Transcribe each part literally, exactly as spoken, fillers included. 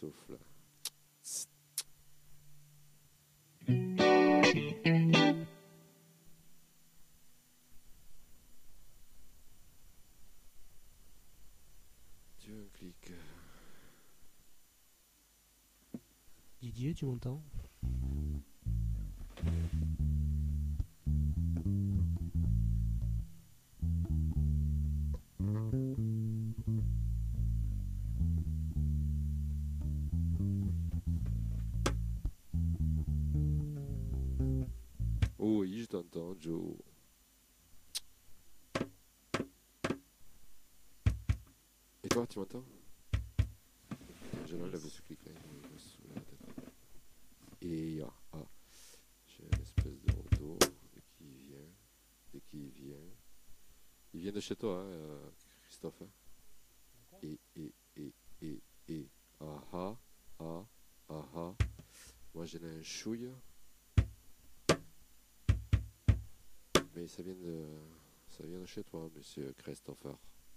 souffle. Tu veux un clic? Didier, tu m'entends? Oh oui, je t'entends, Joe. Et toi, tu m'entends? Je l'enlève ce clic-là. il me saoule la tête. Et ah, ah. J'ai une espèce de retour dès qu'il vient. Dès qu'il vient. Il vient de chez toi, hein, euh, Christophe. Hein? Et, et, et, et, et. Ah ah, ah, ah ah. Moi j'en ai un chouille. Mais ça vient de. Ça vient de chez toi, monsieur Christopher.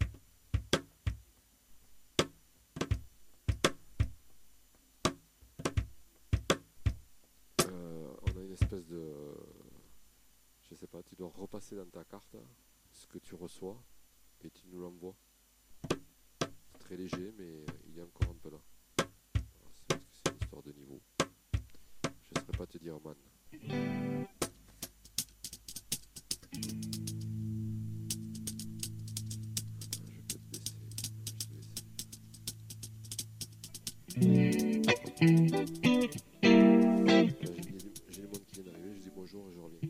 Euh, on a une espèce de. Je sais pas, tu dois repasser dans ta carte ce que tu reçois et tu nous l'envoies. C'est très léger, mais il est encore un peu là. C'est parce que c'est une histoire de niveau. Je ne saurais pas te dire, man. J'ai le monde qui vient d'arriver, je dis bonjour et je reviens.